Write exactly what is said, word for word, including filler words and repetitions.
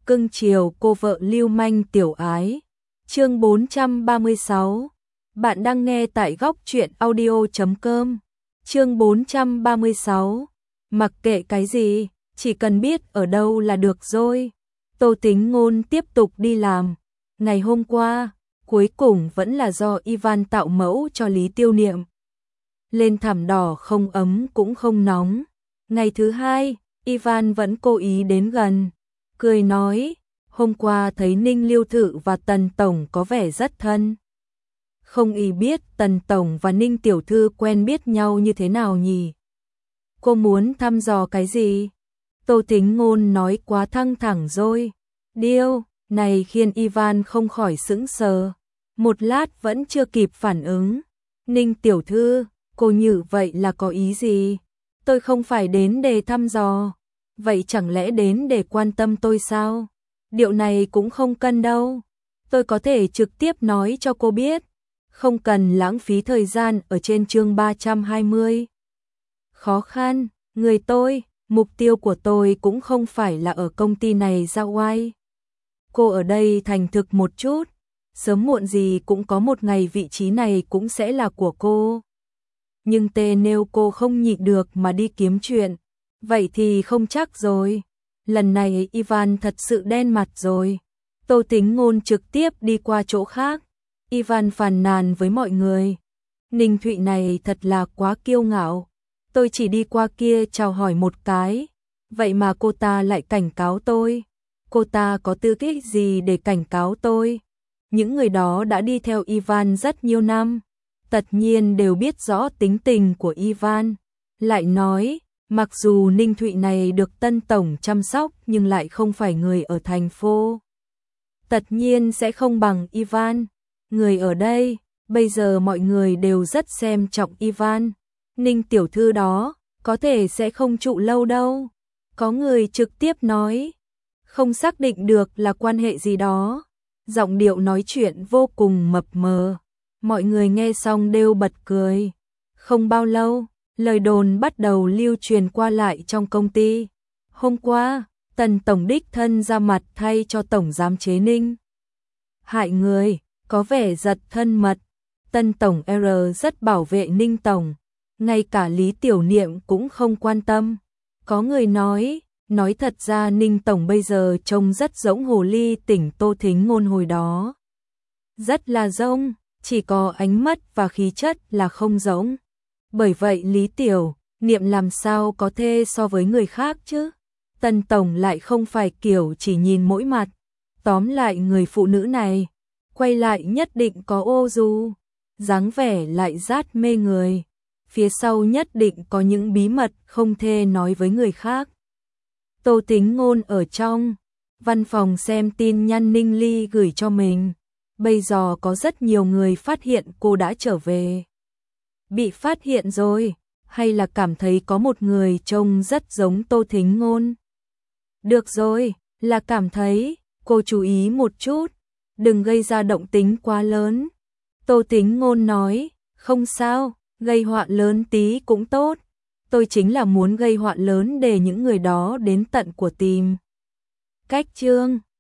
cưng chiều cô vợ lưu manh tiểu ái. Chương bốn trăm ba mươi sáu. Bạn đang nghe tại góc truyện audio chấm com. Chương bốn trăm ba mươi sáu. Mặc kệ cái gì, chỉ cần biết ở đâu là được rồi. Tô Tính Ngôn tiếp tục đi làm. Ngày hôm qua, cuối cùng vẫn là do Ivan tạo mẫu cho Lý Tiêu Niệm. Lên thảm đỏ không ấm cũng không nóng. Ngày thứ hai, Ivan vẫn cố ý đến gần, cười nói, hôm qua thấy Ninh Lưu Thự và Tần Tổng có vẻ rất thân. Không ý biết Tần Tổng và Ninh Tiểu Thư quen biết nhau như thế nào nhỉ? Cô muốn thăm dò cái gì? Tô Tính Ngôn nói quá thăng thẳng rồi. Điêu, này khiến Ivan không khỏi sững sờ. Một lát vẫn chưa kịp phản ứng. Ninh Tiểu Thư, cô như vậy là có ý gì? Tôi không phải đến để thăm dò. Vậy chẳng lẽ đến để quan tâm tôi sao? Điệu này cũng không cần đâu. Tôi có thể trực tiếp nói cho cô biết. Không cần lãng phí thời gian ở trên chương ba trăm hai mươi. Khó khăn, người tôi, mục tiêu của tôi cũng không phải là ở công ty này ra oai. Cô ở đây thành thực một chút. Sớm muộn gì cũng có một ngày vị trí này cũng sẽ là của cô. Nhưng tê nếu cô không nhịn được mà đi kiếm chuyện, vậy thì không chắc rồi. Lần này Ivan thật sự đen mặt rồi. Tô Tính Ngôn trực tiếp đi qua chỗ khác. Ivan phàn nàn với mọi người. Ninh Thụy này thật là quá kiêu ngạo. Tôi chỉ đi qua kia chào hỏi một cái. Vậy mà cô ta lại cảnh cáo tôi. Cô ta có tư cách gì để cảnh cáo tôi? Những người đó đã đi theo Ivan rất nhiều năm. Tất nhiên đều biết rõ tính tình của Ivan. Lại nói, mặc dù Ninh Thụy này được Tân Tổng chăm sóc nhưng lại không phải người ở thành phố. Tất nhiên sẽ không bằng Ivan. Người ở đây, bây giờ mọi người đều rất xem trọng Ivan. Ninh Tiểu Thư đó, có thể sẽ không trụ lâu đâu. Có người trực tiếp nói, không xác định được là quan hệ gì đó. Giọng điệu nói chuyện vô cùng mập mờ. Mọi người nghe xong đều bật cười. Không bao lâu, lời đồn bắt đầu lưu truyền qua lại trong công ty. Hôm qua, Tần Tổng đích thân ra mặt thay cho Tổng Giám chế Ninh. Hại người, có vẻ giật thân mật. Tân Tổng R rất bảo vệ Ninh Tổng. Ngay cả Lý Tiểu Niệm cũng không quan tâm. Có người nói, nói thật ra Ninh Tổng bây giờ trông rất giống hồ ly tỉnh Tô Thính Ngôn hồi đó. Rất là giống, chỉ có ánh mắt và khí chất là không giống. Bởi vậy Lý Tiểu Niệm làm sao có thể so với người khác chứ? Tần Tổng lại không phải kiểu chỉ nhìn mỗi mặt. Tóm lại người phụ nữ này, quay lại nhất định có ô du, dáng vẻ lại rát mê người. Phía sau nhất định có những bí mật không thể nói với người khác. Tô Tính Ngôn ở trong văn phòng xem tin nhắn Ninh Ly gửi cho mình. Bây giờ có rất nhiều người phát hiện cô đã trở về. Bị phát hiện rồi, hay là cảm thấy có một người trông rất giống Tô Tính Ngôn? Được rồi, là cảm thấy, cô chú ý một chút, đừng gây ra động tĩnh quá lớn. Tô Tính Ngôn nói, không sao, gây họa lớn tí cũng tốt. Tôi chính là muốn gây họa lớn để những người đó đến tận của tìm. Cách chương